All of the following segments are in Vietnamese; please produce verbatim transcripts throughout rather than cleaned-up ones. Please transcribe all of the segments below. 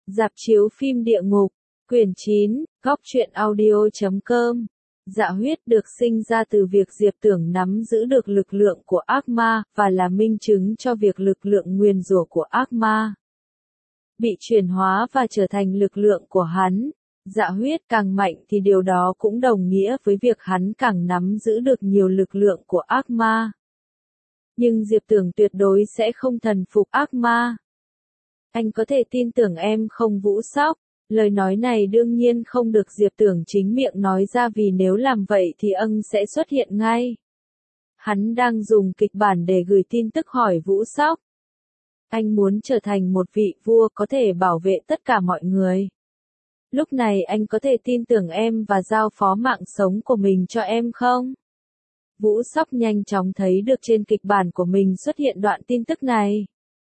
Rạp chiếu phim địa ngục, quyển chín, góc truyện audio chấm com. Dạ huyết được sinh ra từ việc Diệp Tưởng nắm giữ được lực lượng của ác ma, và là minh chứng cho việc lực lượng nguyền rủa của ác ma bị chuyển hóa và trở thành lực lượng của hắn. Dạ huyết càng mạnh thì điều đó cũng đồng nghĩa với việc hắn càng nắm giữ được nhiều lực lượng của ác ma. Nhưng Diệp Tưởng tuyệt đối sẽ không thần phục ác ma. Anh có thể tin tưởng em không Vũ Sóc? Lời nói này đương nhiên không được Diệp Tưởng chính miệng nói ra, vì nếu làm vậy thì ân sẽ xuất hiện ngay. Hắn đang dùng kịch bản để gửi tin tức hỏi Vũ Sóc. Anh muốn trở thành một vị vua có thể bảo vệ tất cả mọi người. Lúc này anh có thể tin tưởng em và giao phó mạng sống của mình cho em không? Vũ Sóc nhanh chóng thấy được trên kịch bản của mình xuất hiện đoạn tin tức này.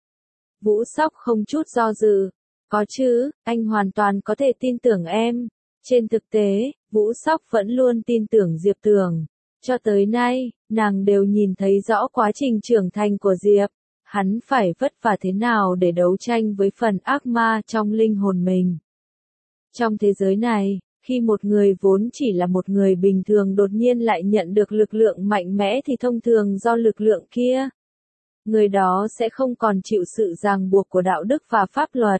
Vũ Sóc không chút do dự. Có chứ, anh hoàn toàn có thể tin tưởng em. Trên thực tế, Vũ Sóc vẫn luôn tin tưởng Diệp Tưởng. Cho tới nay, nàng đều nhìn thấy rõ quá trình trưởng thành của Diệp. Hắn phải vất vả thế nào để đấu tranh với phần ác ma trong linh hồn mình. Trong thế giới này, khi một người vốn chỉ là một người bình thường đột nhiên lại nhận được lực lượng mạnh mẽ thì thông thường do lực lượng kia, người đó sẽ không còn chịu sự ràng buộc của đạo đức và pháp luật.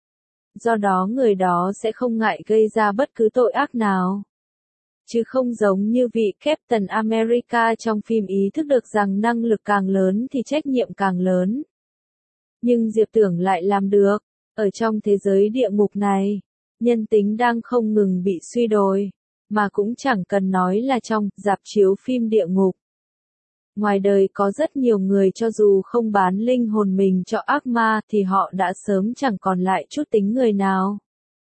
Do đó người đó sẽ không ngại gây ra bất cứ tội ác nào. Chứ không giống như vị Captain America trong phim ý thức được rằng năng lực càng lớn thì trách nhiệm càng lớn. Nhưng Diệp Tưởng lại làm được. Ở trong thế giới địa ngục này, nhân tính đang không ngừng bị suy đồi, mà cũng chẳng cần nói là trong rạp chiếu phim địa ngục. Ngoài đời có rất nhiều người cho dù không bán linh hồn mình cho ác ma thì họ đã sớm chẳng còn lại chút tính người nào.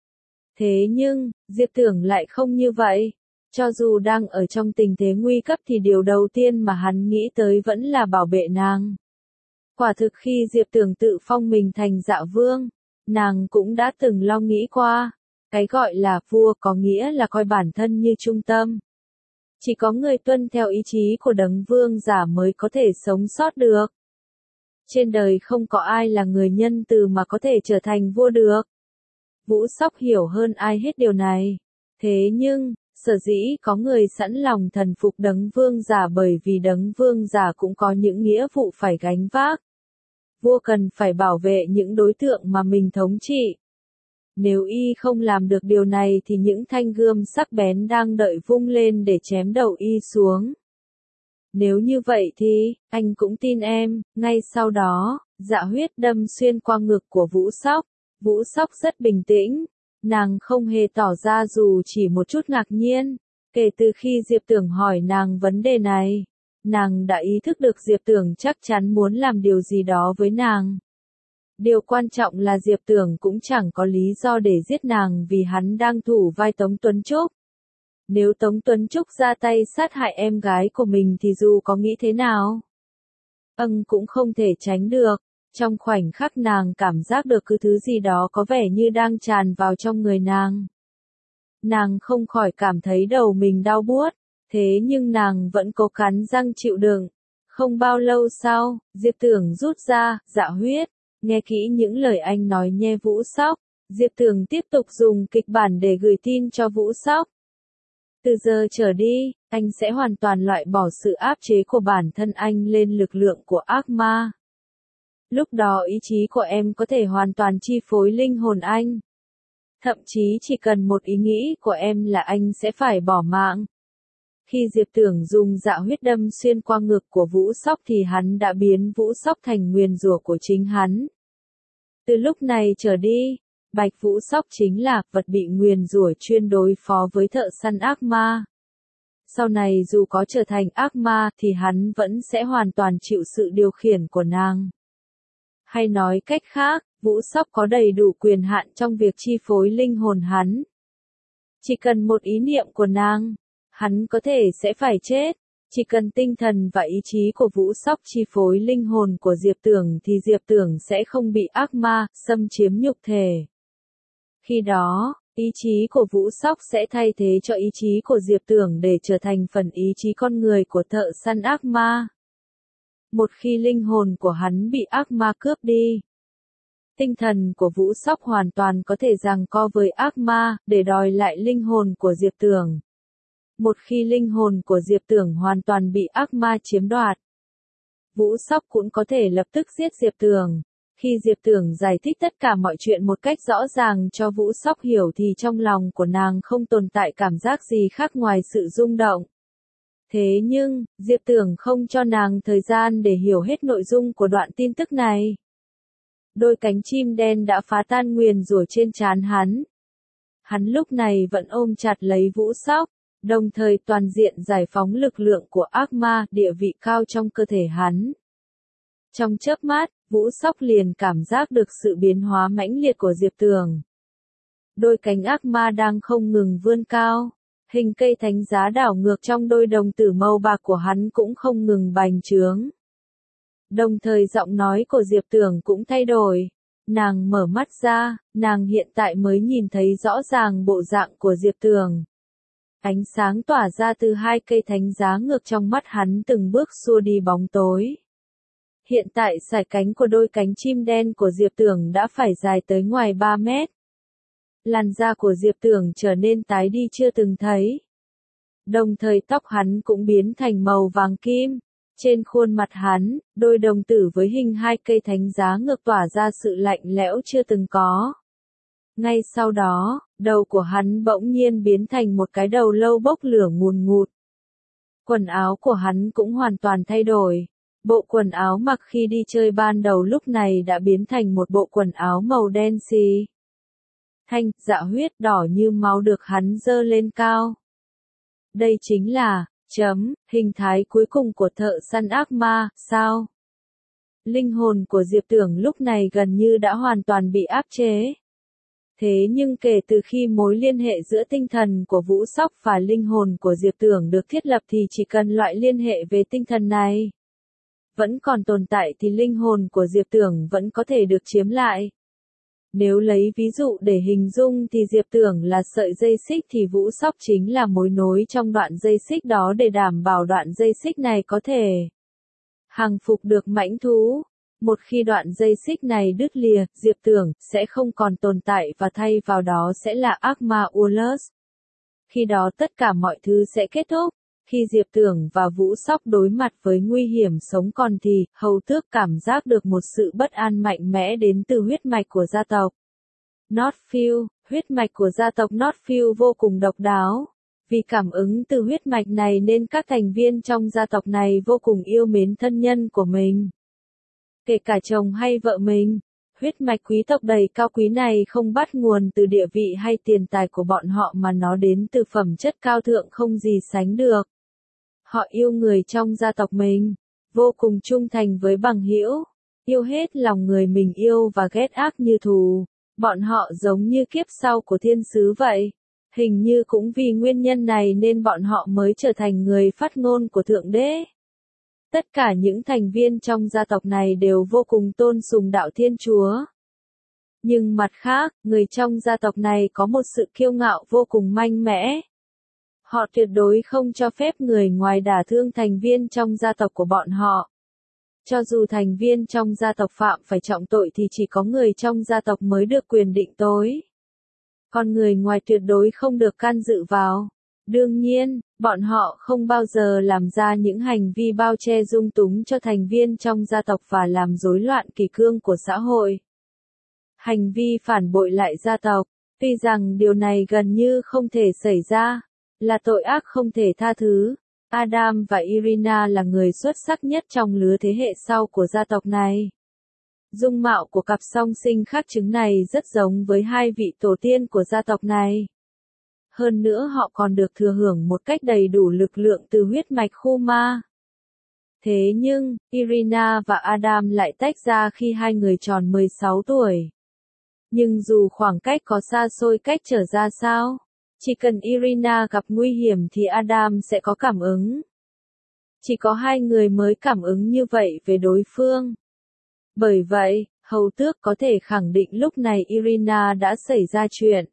Thế nhưng, Diệp Tưởng lại không như vậy. Cho dù đang ở trong tình thế nguy cấp thì điều đầu tiên mà hắn nghĩ tới vẫn là bảo vệ nàng. Quả thực khi Diệp Tưởng tự phong mình thành Dạ Vương, nàng cũng đã từng lo nghĩ qua. Cái gọi là vua có nghĩa là coi bản thân như trung tâm. Chỉ có người tuân theo ý chí của đấng vương giả mới có thể sống sót được. Trên đời không có ai là người nhân từ mà có thể trở thành vua được. Vũ Sóc hiểu hơn ai hết điều này. Thế nhưng, sở dĩ có người sẵn lòng thần phục đấng vương giả bởi vì đấng vương giả cũng có những nghĩa vụ phải gánh vác. Vua cần phải bảo vệ những đối tượng mà mình thống trị. Nếu y không làm được điều này thì những thanh gươm sắc bén đang đợi vung lên để chém đầu y xuống. Nếu như vậy thì, anh cũng tin em. Ngay sau đó, dạ huyết đâm xuyên qua ngực của Vũ Sóc. Vũ Sóc rất bình tĩnh. Nàng không hề tỏ ra dù chỉ một chút ngạc nhiên. Kể từ khi Diệp Tưởng hỏi nàng vấn đề này, nàng đã ý thức được Diệp Tưởng chắc chắn muốn làm điều gì đó với nàng. Điều quan trọng là Diệp Tưởng cũng chẳng có lý do để giết nàng vì hắn đang thủ vai Tống Tuấn Trúc. Nếu Tống Tuấn Trúc ra tay sát hại em gái của mình thì dù có nghĩ thế nào, ân cũng không thể tránh được. Trong khoảnh khắc nàng cảm giác được cứ thứ gì đó có vẻ như đang tràn vào trong người nàng. Nàng không khỏi cảm thấy đầu mình đau buốt, thế nhưng nàng vẫn cố cắn răng chịu đựng. Không bao lâu sau, Diệp Tưởng rút ra, dạ huyết. Nghe kỹ những lời anh nói nhé Vũ Sóc. Diệp Tưởng tiếp tục dùng kịch bản để gửi tin cho Vũ Sóc. Từ giờ trở đi, anh sẽ hoàn toàn loại bỏ sự áp chế của bản thân anh lên lực lượng của ác ma. Lúc đó ý chí của em có thể hoàn toàn chi phối linh hồn anh. Thậm chí chỉ cần một ý nghĩ của em là anh sẽ phải bỏ mạng. Khi Diệp Tưởng dùng dạ huyết đâm xuyên qua ngực của Vũ Sóc thì hắn đã biến Vũ Sóc thành nguyền rủa của chính hắn. Từ lúc này trở đi, Bạch Vũ Sóc chính là vật bị nguyền rủa chuyên đối phó với thợ săn ác ma. Sau này dù có trở thành ác ma thì hắn vẫn sẽ hoàn toàn chịu sự điều khiển của nàng. Hay nói cách khác, Vũ Sóc có đầy đủ quyền hạn trong việc chi phối linh hồn hắn. Chỉ cần một ý niệm của nàng, hắn có thể sẽ phải chết. Chỉ cần tinh thần và ý chí của Vũ Sóc chi phối linh hồn của Diệp Tưởng thì Diệp Tưởng sẽ không bị ác ma xâm chiếm nhục thể. Khi đó, ý chí của Vũ Sóc sẽ thay thế cho ý chí của Diệp Tưởng để trở thành phần ý chí con người của thợ săn ác ma. Một khi linh hồn của hắn bị ác ma cướp đi, Tinh thần của Vũ Sóc hoàn toàn có thể giằng co với ác ma, để đòi lại linh hồn của Diệp Tưởng. Một khi linh hồn của Diệp Tưởng hoàn toàn bị ác ma chiếm đoạt, Vũ Sóc cũng có thể lập tức giết Diệp Tưởng. Khi Diệp Tưởng giải thích tất cả mọi chuyện một cách rõ ràng cho Vũ Sóc hiểu thì trong lòng của nàng không tồn tại cảm giác gì khác ngoài sự rung động. Thế nhưng, Diệp Tưởng không cho nàng thời gian để hiểu hết nội dung của đoạn tin tức này. Đôi cánh chim đen đã phá tan nguyền rủa trên trán hắn. Hắn lúc này vẫn ôm chặt lấy Vũ Sóc, đồng thời toàn diện giải phóng lực lượng của ác ma, địa vị cao trong cơ thể hắn. Trong chớp mắt, Vũ Sóc liền cảm giác được sự biến hóa mãnh liệt của Diệp Tưởng. Đôi cánh ác ma đang không ngừng vươn cao, hình cây thánh giá đảo ngược trong đôi đồng tử màu bạc của hắn cũng không ngừng bành trướng. Đồng thời giọng nói của Diệp Tưởng cũng thay đổi. Nàng mở mắt ra, nàng hiện tại mới nhìn thấy rõ ràng bộ dạng của Diệp Tưởng. Ánh sáng tỏa ra từ hai cây thánh giá ngược trong mắt hắn từng bước xua đi bóng tối. Hiện tại sải cánh của đôi cánh chim đen của Diệp Tưởng đã phải dài tới ngoài ba mét. Làn da của Diệp Tưởng trở nên tái đi chưa từng thấy. Đồng thời tóc hắn cũng biến thành màu vàng kim. Trên khuôn mặt hắn, đôi đồng tử với hình hai cây thánh giá ngược tỏa ra sự lạnh lẽo chưa từng có. Ngay sau đó, đầu của hắn bỗng nhiên biến thành một cái đầu lâu bốc lửa ngùn ngụt. Quần áo của hắn cũng hoàn toàn thay đổi. Bộ quần áo mặc khi đi chơi ban đầu lúc này đã biến thành một bộ quần áo màu đen xì. Thanh, dạ huyết đỏ như máu được hắn dơ lên cao. Đây chính là, chấm, hình thái cuối cùng của thợ săn ác ma, sao? Linh hồn của Diệp Tưởng lúc này gần như đã hoàn toàn bị áp chế. Thế nhưng kể từ khi mối liên hệ giữa tinh thần của Vũ Sóc và linh hồn của Diệp Tưởng được thiết lập thì chỉ cần loại liên hệ về tinh thần này vẫn còn tồn tại thì linh hồn của Diệp Tưởng vẫn có thể được chiếm lại. Nếu lấy ví dụ để hình dung thì Diệp Tưởng là sợi dây xích thì Vũ Sóc chính là mối nối trong đoạn dây xích đó để đảm bảo đoạn dây xích này có thể hàng phục được mãnh thú. Một khi đoạn dây xích này đứt lìa, Diệp Tưởng sẽ không còn tồn tại và thay vào đó sẽ là ác ma Urlus. Khi đó tất cả mọi thứ sẽ kết thúc. Khi Diệp Tưởng và Vũ Sóc đối mặt với nguy hiểm sống còn thì, Hầu Tước cảm giác được một sự bất an mạnh mẽ đến từ huyết mạch của gia tộc Northfield. Huyết mạch của gia tộc Northfield vô cùng độc đáo. Vì cảm ứng từ huyết mạch này nên các thành viên trong gia tộc này vô cùng yêu mến thân nhân của mình. Kể cả chồng hay vợ mình. Huyết mạch quý tộc đầy cao quý này không bắt nguồn từ địa vị hay tiền tài của bọn họ mà nó đến từ phẩm chất cao thượng không gì sánh được. Họ yêu người trong gia tộc mình, vô cùng trung thành với bằng hữu, yêu hết lòng người mình yêu và ghét ác như thù. Bọn họ giống như kiếp sau của thiên sứ vậy. Hình như cũng vì nguyên nhân này nên bọn họ mới trở thành người phát ngôn của Thượng Đế. Tất cả những thành viên trong gia tộc này đều vô cùng tôn sùng đạo Thiên Chúa. Nhưng mặt khác, người trong gia tộc này có một sự kiêu ngạo vô cùng mạnh mẽ. Họ tuyệt đối không cho phép người ngoài đả thương thành viên trong gia tộc của bọn họ. Cho dù thành viên trong gia tộc phạm phải trọng tội thì chỉ có người trong gia tộc mới được quyền định tối. Còn người ngoài tuyệt đối không được can dự vào. Đương nhiên, bọn họ không bao giờ làm ra những hành vi bao che dung túng cho thành viên trong gia tộc và làm rối loạn kỷ cương của xã hội. Hành vi phản bội lại gia tộc, tuy rằng điều này gần như không thể xảy ra, là tội ác không thể tha thứ. Adam và Irina là người xuất sắc nhất trong lứa thế hệ sau của gia tộc này. Dung mạo của cặp song sinh khác trứng này rất giống với hai vị tổ tiên của gia tộc này. Hơn nữa họ còn được thừa hưởng một cách đầy đủ lực lượng từ huyết mạch khu ma. Thế nhưng, Irina và Adam lại tách ra khi hai người tròn mười sáu tuổi. Nhưng dù khoảng cách có xa xôi cách trở ra sao, chỉ cần Irina gặp nguy hiểm thì Adam sẽ có cảm ứng. Chỉ có hai người mới cảm ứng như vậy về đối phương. Bởi vậy, Hầu Tước có thể khẳng định lúc này Irina đã xảy ra chuyện.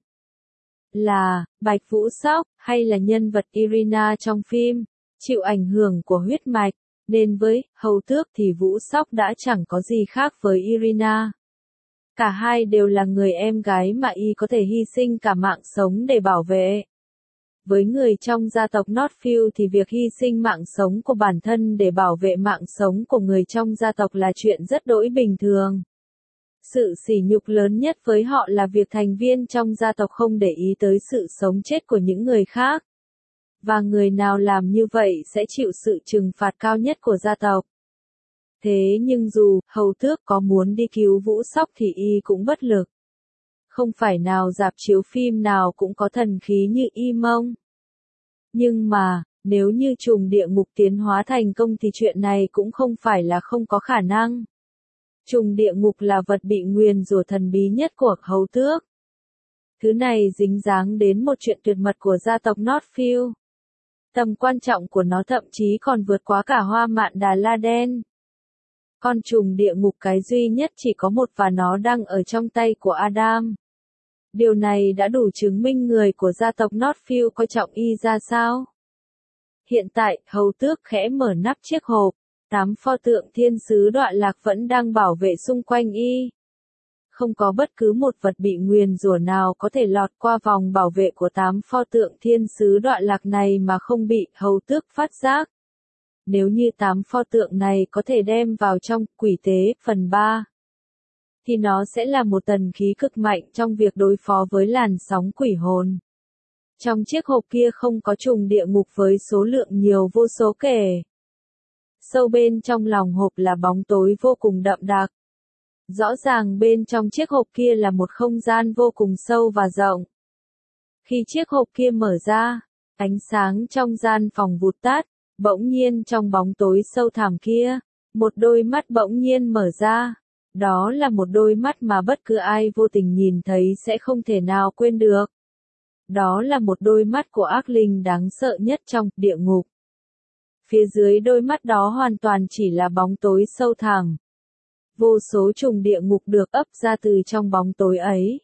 Là, Bạch Vũ Sóc, hay là nhân vật Irina trong phim, chịu ảnh hưởng của huyết mạch, nên với Hầu Tước thì Vũ Sóc đã chẳng có gì khác với Irina. Cả hai đều là người em gái mà y có thể hy sinh cả mạng sống để bảo vệ. Với người trong gia tộc Northfield thì việc hy sinh mạng sống của bản thân để bảo vệ mạng sống của người trong gia tộc là chuyện rất đỗi bình thường. Sự sỉ nhục lớn nhất với họ là việc thành viên trong gia tộc không để ý tới sự sống chết của những người khác. Và người nào làm như vậy sẽ chịu sự trừng phạt cao nhất của gia tộc. Thế nhưng dù hầu tước có muốn đi cứu Vũ Sóc thì y cũng bất lực. Không phải nào rạp chiếu phim nào cũng có thần khí như y mông. Nhưng mà, nếu như trùng địa ngục tiến hóa thành công thì chuyện này cũng không phải là không có khả năng. Trùng địa ngục là vật bị nguyền rủa thần bí nhất của hầu tước. Thứ này dính dáng đến một chuyện tuyệt mật của gia tộc Northfield. Tầm quan trọng của nó thậm chí còn vượt quá cả hoa mạn Đà La Đen. Con trùng địa ngục cái duy nhất chỉ có một và nó đang ở trong tay của Adam. Điều này đã đủ chứng minh người của gia tộc Northfield coi trọng y ra sao. Hiện tại, hầu tước khẽ mở nắp chiếc hộp. Tám pho tượng thiên sứ Đọa Lạc vẫn đang bảo vệ xung quanh y. Không có bất cứ một vật bị nguyền rủa nào có thể lọt qua vòng bảo vệ của tám pho tượng thiên sứ Đọa Lạc này mà không bị hầu tước phát giác. Nếu như tám pho tượng này có thể đem vào trong quỷ tế phần ba, thì nó sẽ là một tần khí cực mạnh trong việc đối phó với làn sóng quỷ hồn. Trong chiếc hộp kia không có trùng địa ngục với số lượng nhiều vô số kể. Sâu bên trong lòng hộp là bóng tối vô cùng đậm đặc. Rõ ràng bên trong chiếc hộp kia là một không gian vô cùng sâu và rộng. Khi chiếc hộp kia mở ra, ánh sáng trong gian phòng vụt tắt, bỗng nhiên trong bóng tối sâu thẳm kia, một đôi mắt bỗng nhiên mở ra. Đó là một đôi mắt mà bất cứ ai vô tình nhìn thấy sẽ không thể nào quên được. Đó là một đôi mắt của ác linh đáng sợ nhất trong địa ngục. Phía dưới đôi mắt đó hoàn toàn chỉ là bóng tối sâu thẳm. Vô số trùng địa ngục được ấp ra từ trong bóng tối ấy.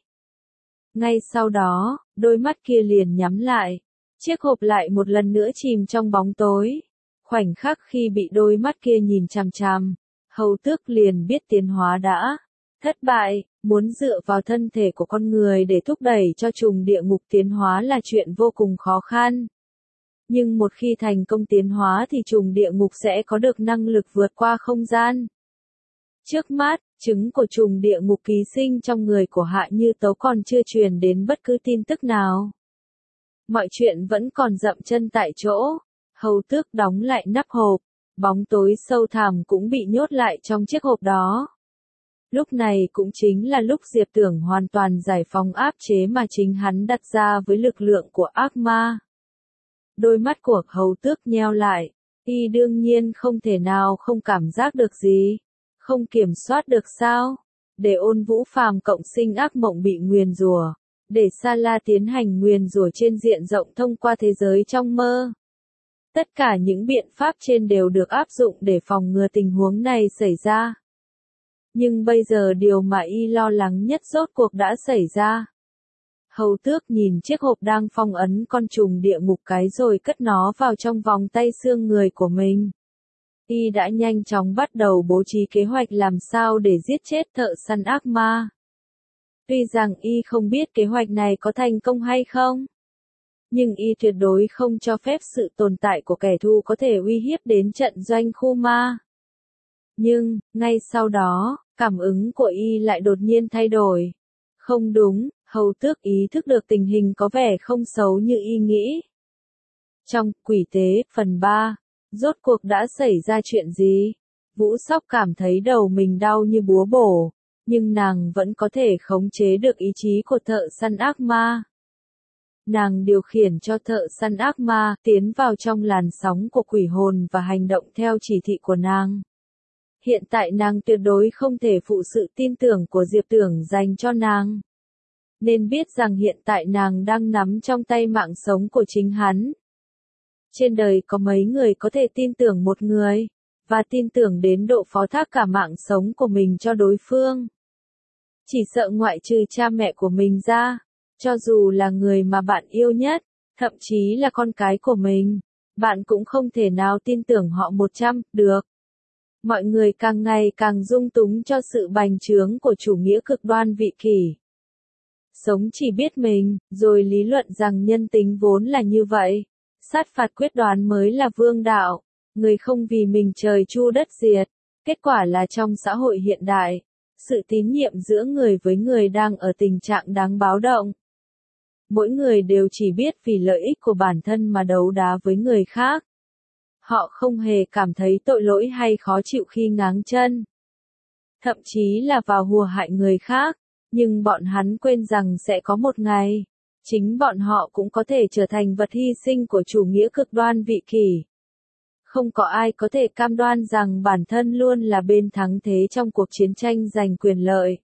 Ngay sau đó, đôi mắt kia liền nhắm lại. Chiếc hộp lại một lần nữa chìm trong bóng tối. Khoảnh khắc khi bị đôi mắt kia nhìn chằm chằm, hầu tước liền biết tiến hóa đã thất bại. Muốn dựa vào thân thể của con người để thúc đẩy cho trùng địa ngục tiến hóa là chuyện vô cùng khó khăn. Nhưng một khi thành công tiến hóa thì trùng địa ngục sẽ có được năng lực vượt qua không gian. Trước mắt, trứng của trùng địa ngục ký sinh trong người của Hạ Như Tấu còn chưa truyền đến bất cứ tin tức nào. Mọi chuyện vẫn còn dậm chân tại chỗ. Hầu tước đóng lại nắp hộp. Bóng tối sâu thẳm cũng bị nhốt lại trong chiếc hộp đó. Lúc này cũng chính là lúc Diệp Tưởng hoàn toàn giải phóng áp chế mà chính hắn đặt ra với lực lượng của ác ma. Đôi mắt của hầu tước nheo lại, y đương nhiên không thể nào không cảm giác được gì, không kiểm soát được sao, để Ôn Vũ Phàm cộng sinh ác mộng bị nguyền rủa, để Sa La tiến hành nguyền rủa trên diện rộng thông qua thế giới trong mơ. Tất cả những biện pháp trên đều được áp dụng để phòng ngừa tình huống này xảy ra. Nhưng bây giờ điều mà y lo lắng nhất rốt cuộc đã xảy ra. Hầu tước nhìn chiếc hộp đang phong ấn con trùng địa ngục cái rồi cất nó vào trong vòng tay xương người của mình. Y đã nhanh chóng bắt đầu bố trí kế hoạch làm sao để giết chết thợ săn ác ma. Tuy rằng y không biết kế hoạch này có thành công hay không, nhưng y tuyệt đối không cho phép sự tồn tại của kẻ thù có thể uy hiếp đến trận doanh khu ma. Nhưng, ngay sau đó, cảm ứng của y lại đột nhiên thay đổi. Không đúng, hầu tước ý thức được tình hình có vẻ không xấu như y nghĩ. Trong quỷ tế, phần ba, rốt cuộc đã xảy ra chuyện gì? Vũ Sóc cảm thấy đầu mình đau như búa bổ, nhưng nàng vẫn có thể khống chế được ý chí của thợ săn ác ma. Nàng điều khiển cho thợ săn ác ma tiến vào trong làn sóng của quỷ hồn và hành động theo chỉ thị của nàng. Hiện tại nàng tuyệt đối không thể phụ sự tin tưởng của Diệp Tưởng dành cho nàng. Nên biết rằng hiện tại nàng đang nắm trong tay mạng sống của chính hắn. Trên đời có mấy người có thể tin tưởng một người, và tin tưởng đến độ phó thác cả mạng sống của mình cho đối phương. Chỉ sợ ngoại trừ cha mẹ của mình ra, cho dù là người mà bạn yêu nhất, thậm chí là con cái của mình, bạn cũng không thể nào tin tưởng họ một trăm được. Mọi người càng ngày càng dung túng cho sự bành trướng của chủ nghĩa cực đoan vị kỷ. Sống chỉ biết mình, rồi lý luận rằng nhân tính vốn là như vậy. Sát phạt quyết đoán mới là vương đạo. Người không vì mình trời chu đất diệt. Kết quả là trong xã hội hiện đại, sự tín nhiệm giữa người với người đang ở tình trạng đáng báo động. Mỗi người đều chỉ biết vì lợi ích của bản thân mà đấu đá với người khác. Họ không hề cảm thấy tội lỗi hay khó chịu khi ngáng chân. Thậm chí là vào hùa hại người khác, nhưng bọn hắn quên rằng sẽ có một ngày, chính bọn họ cũng có thể trở thành vật hy sinh của chủ nghĩa cực đoan vị kỷ. Không có ai có thể cam đoan rằng bản thân luôn là bên thắng thế trong cuộc chiến tranh giành quyền lợi.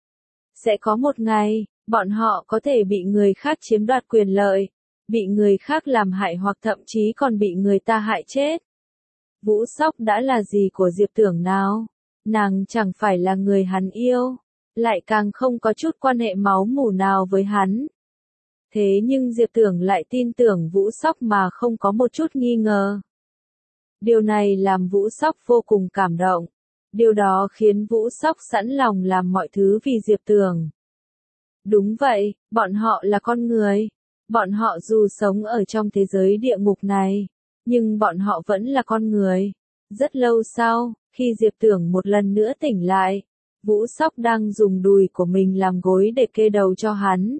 Sẽ có một ngày, bọn họ có thể bị người khác chiếm đoạt quyền lợi, bị người khác làm hại hoặc thậm chí còn bị người ta hại chết. Vũ Sóc đã là gì của Diệp Tưởng nào? Nàng chẳng phải là người hắn yêu, lại càng không có chút quan hệ máu mủ nào với hắn. Thế nhưng Diệp Tưởng lại tin tưởng Vũ Sóc mà không có một chút nghi ngờ. Điều này làm Vũ Sóc vô cùng cảm động. Điều đó khiến Vũ Sóc sẵn lòng làm mọi thứ vì Diệp Tưởng. Đúng vậy, bọn họ là con người. Bọn họ dù sống ở trong thế giới địa ngục này, nhưng bọn họ vẫn là con người. Rất lâu sau, khi Diệp Tưởng một lần nữa tỉnh lại, Vũ Sóc đang dùng đùi của mình làm gối để kê đầu cho hắn.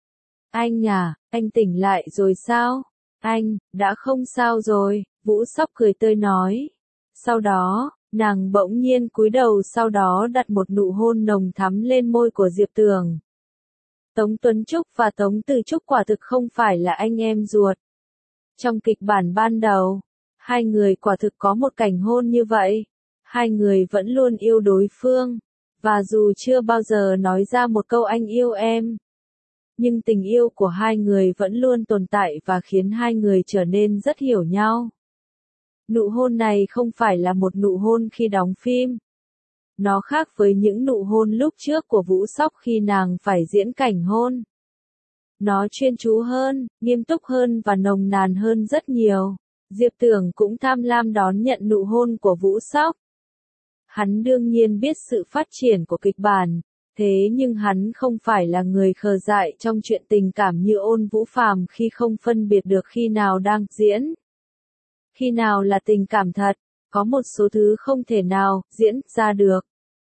Anh à, anh tỉnh lại rồi sao? Anh, đã không sao rồi, Vũ Sóc cười tươi nói. Sau đó, nàng bỗng nhiên cúi đầu sau đó đặt một nụ hôn nồng thắm lên môi của Diệp Tưởng. Tống Tuấn Trúc và Tống Từ Trúc quả thực không phải là anh em ruột. Trong kịch bản ban đầu, hai người quả thực có một cảnh hôn như vậy. Hai người vẫn luôn yêu đối phương, và dù chưa bao giờ nói ra một câu anh yêu em, nhưng tình yêu của hai người vẫn luôn tồn tại và khiến hai người trở nên rất hiểu nhau. Nụ hôn này không phải là một nụ hôn khi đóng phim. Nó khác với những nụ hôn lúc trước của Vũ Sóc khi nàng phải diễn cảnh hôn. Nó chuyên chú hơn, nghiêm túc hơn và nồng nàn hơn rất nhiều. Diệp Tưởng cũng tham lam đón nhận nụ hôn của Vũ Sóc. Hắn đương nhiên biết sự phát triển của kịch bản, thế nhưng hắn không phải là người khờ dại trong chuyện tình cảm như Ôn Vũ Phàm khi không phân biệt được khi nào đang diễn. Khi nào là tình cảm thật, có một số thứ không thể nào diễn ra được.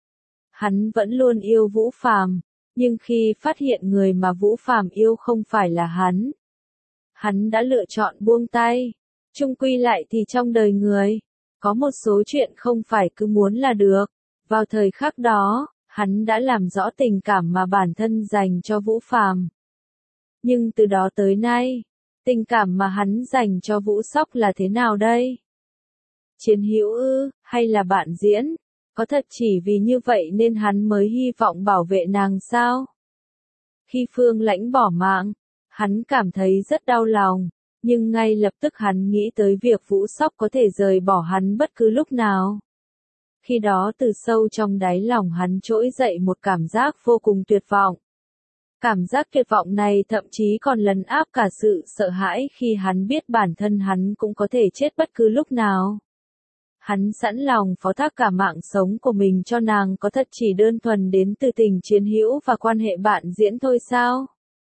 Hắn vẫn luôn yêu Vũ Phàm, nhưng khi phát hiện người mà Vũ Phàm yêu không phải là hắn, hắn đã lựa chọn buông tay. Chung quy lại thì trong đời người, có một số chuyện không phải cứ muốn là được. Vào thời khắc đó, hắn đã làm rõ tình cảm mà bản thân dành cho Vũ Phàm. Nhưng từ đó tới nay, tình cảm mà hắn dành cho Vũ Sóc là thế nào đây? Chiến hữu ư, hay là bạn diễn? Có thật chỉ vì như vậy nên hắn mới hy vọng bảo vệ nàng sao? Khi Phương Lãnh bỏ mạng, hắn cảm thấy rất đau lòng, nhưng ngay lập tức hắn nghĩ tới việc Vũ Sóc có thể rời bỏ hắn bất cứ lúc nào. Khi đó từ sâu trong đáy lòng hắn trỗi dậy một cảm giác vô cùng tuyệt vọng. Cảm giác tuyệt vọng này thậm chí còn lấn áp cả sự sợ hãi khi hắn biết bản thân hắn cũng có thể chết bất cứ lúc nào. Hắn sẵn lòng phó thác cả mạng sống của mình cho nàng, có thật chỉ đơn thuần đến từ tình chiến hữu và quan hệ bạn diễn thôi sao?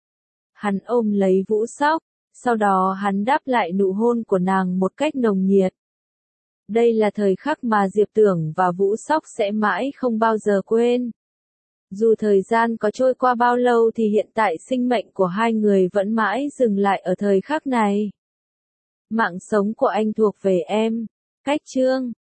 Hắn ôm lấy Vũ Sóc, sau đó hắn đáp lại nụ hôn của nàng một cách nồng nhiệt. Đây là thời khắc mà Diệp Tưởng và Vũ Sóc sẽ mãi không bao giờ quên. Dù thời gian có trôi qua bao lâu thì hiện tại sinh mệnh của hai người vẫn mãi dừng lại ở thời khắc này. Mạng sống của anh thuộc về em. Cách chương